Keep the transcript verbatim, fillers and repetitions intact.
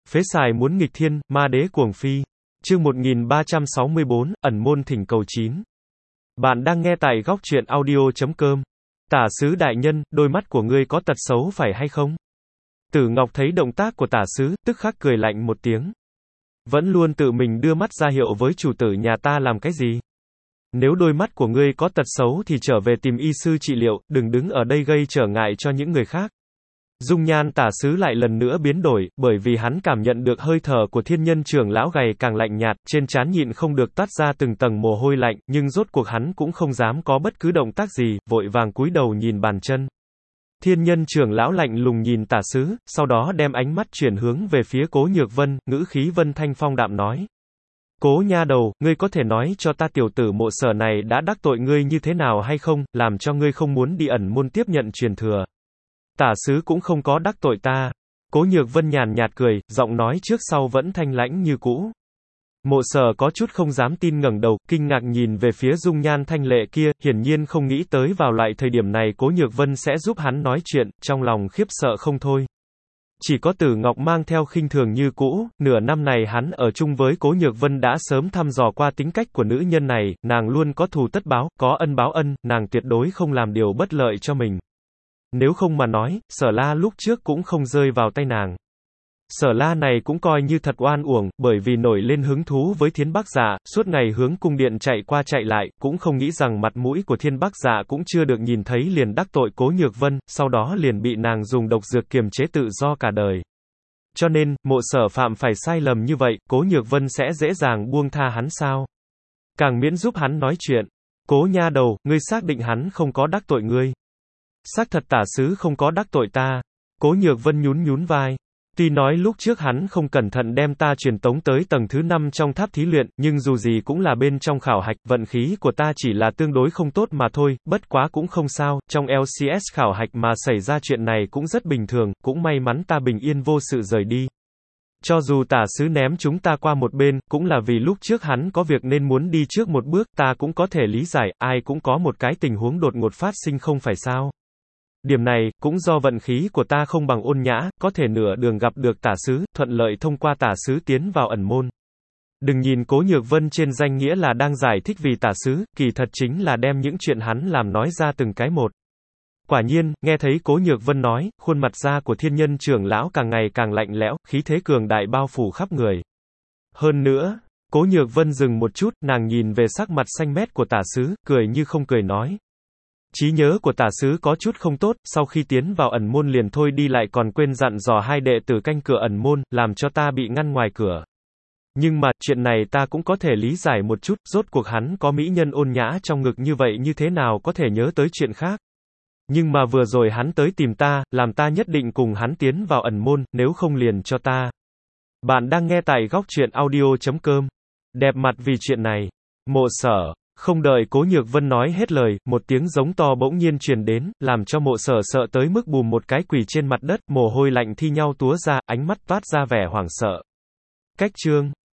Phế xài muốn nghịch thiên, ma đế cuồng phi. Chương một nghìn ba trăm sáu mươi bốn, ẩn môn thỉnh cầu chín. Bạn đang nghe tại góc truyện audio chấm com. Tả sứ đại nhân, đôi mắt của ngươi có tật xấu phải hay không? Tử Ngọc thấy động tác của tả sứ, tức khắc cười lạnh một tiếng. Vẫn luôn tự mình đưa mắt ra hiệu với chủ tử nhà ta làm cái gì? Nếu đôi mắt của ngươi có tật xấu thì trở về tìm y sư trị liệu, đừng đứng ở đây gây trở ngại cho những người khác. Dung nhan tả sứ lại lần nữa biến đổi, bởi vì hắn cảm nhận được hơi thở của thiên nhân trưởng lão gầy càng lạnh nhạt, trên trán nhịn không được toát ra từng tầng mồ hôi lạnh, nhưng rốt cuộc hắn cũng không dám có bất cứ động tác gì, vội vàng cúi đầu nhìn bàn chân. Thiên nhân trưởng lão lạnh lùng nhìn tả sứ, sau đó đem ánh mắt chuyển hướng về phía Cố Nhược Vân, ngữ khí vân thanh phong đạm nói. Cố nha đầu, ngươi có thể nói cho ta tiểu tử Mộ Sở này đã đắc tội ngươi như thế nào hay không, làm cho ngươi không muốn đi ẩn môn tiếp nhận truyền thừa. Tả sứ cũng không có đắc tội ta. Cố Nhược Vân nhàn nhạt cười, giọng nói trước sau vẫn thanh lãnh như cũ. Mộ Sở có chút không dám tin ngẩng đầu, kinh ngạc nhìn về phía dung nhan thanh lệ kia, hiển nhiên không nghĩ tới vào loại thời điểm này Cố Nhược Vân sẽ giúp hắn nói chuyện, trong lòng khiếp sợ không thôi. Chỉ có Tử Ngọc mang theo khinh thường như cũ, nửa năm này hắn ở chung với Cố Nhược Vân đã sớm thăm dò qua tính cách của nữ nhân này, nàng luôn có thù tất báo, có ân báo ân, nàng tuyệt đối không làm điều bất lợi cho mình. Nếu không mà nói, Sở La lúc trước cũng không rơi vào tay nàng. Sở La này cũng coi như thật oan uổng, bởi vì nổi lên hứng thú với Thiên Bắc Dạ, suốt ngày hướng cung điện chạy qua chạy lại, cũng không nghĩ rằng mặt mũi của Thiên Bắc Dạ cũng chưa được nhìn thấy liền đắc tội Cố Nhược Vân, sau đó liền bị nàng dùng độc dược kiềm chế tự do cả đời. Cho nên, Mộ Sở phạm phải sai lầm như vậy, Cố Nhược Vân sẽ dễ dàng buông tha hắn sao? Càng miễn giúp hắn nói chuyện. Cố nha đầu, ngươi xác định hắn không có đắc tội ngươi? Xác thật tả sứ không có đắc tội ta. Cố Nhược Vân nhún nhún vai. Tuy nói lúc trước hắn không cẩn thận đem ta truyền tống tới tầng thứ năm trong tháp thí luyện, nhưng dù gì cũng là bên trong khảo hạch, vận khí của ta chỉ là tương đối không tốt mà thôi, bất quá cũng không sao, trong lờ xê ét khảo hạch mà xảy ra chuyện này cũng rất bình thường, cũng may mắn ta bình yên vô sự rời đi. Cho dù tả sứ ném chúng ta qua một bên, cũng là vì lúc trước hắn có việc nên muốn đi trước một bước, ta cũng có thể lý giải, ai cũng có một cái tình huống đột ngột phát sinh không phải sao. Điểm này, cũng do vận khí của ta không bằng Ôn Nhã, có thể nửa đường gặp được tả sứ, thuận lợi thông qua tả sứ tiến vào ẩn môn. Đừng nhìn Cố Nhược Vân trên danh nghĩa là đang giải thích vì tả sứ, kỳ thật chính là đem những chuyện hắn làm nói ra từng cái một. Quả nhiên, nghe thấy Cố Nhược Vân nói, khuôn mặt da của thiên nhân trưởng lão càng ngày càng lạnh lẽo, khí thế cường đại bao phủ khắp người. Hơn nữa, Cố Nhược Vân dừng một chút, nàng nhìn về sắc mặt xanh mét của tả sứ, cười như không cười nói. Trí nhớ của tả sứ có chút không tốt, sau khi tiến vào ẩn môn liền thôi đi lại còn quên dặn dò hai đệ tử canh cửa ẩn môn, làm cho ta bị ngăn ngoài cửa. Nhưng mà, chuyện này ta cũng có thể lý giải một chút, rốt cuộc hắn có mỹ nhân Ôn Nhã trong ngực như vậy như thế nào có thể nhớ tới chuyện khác. Nhưng mà vừa rồi hắn tới tìm ta, làm ta nhất định cùng hắn tiến vào ẩn môn, nếu không liền cho ta. Bạn đang nghe tại góc truyện audio chấm com. Đẹp mặt vì chuyện này. Mộ Sở. Không đợi Cố Nhược Vân nói hết lời, một tiếng giống to bỗng nhiên truyền đến, làm cho Mộ Sở sợ tới mức bùm một cái quỳ trên mặt đất, mồ hôi lạnh thi nhau túa ra, ánh mắt toát ra vẻ hoảng sợ. Cách chương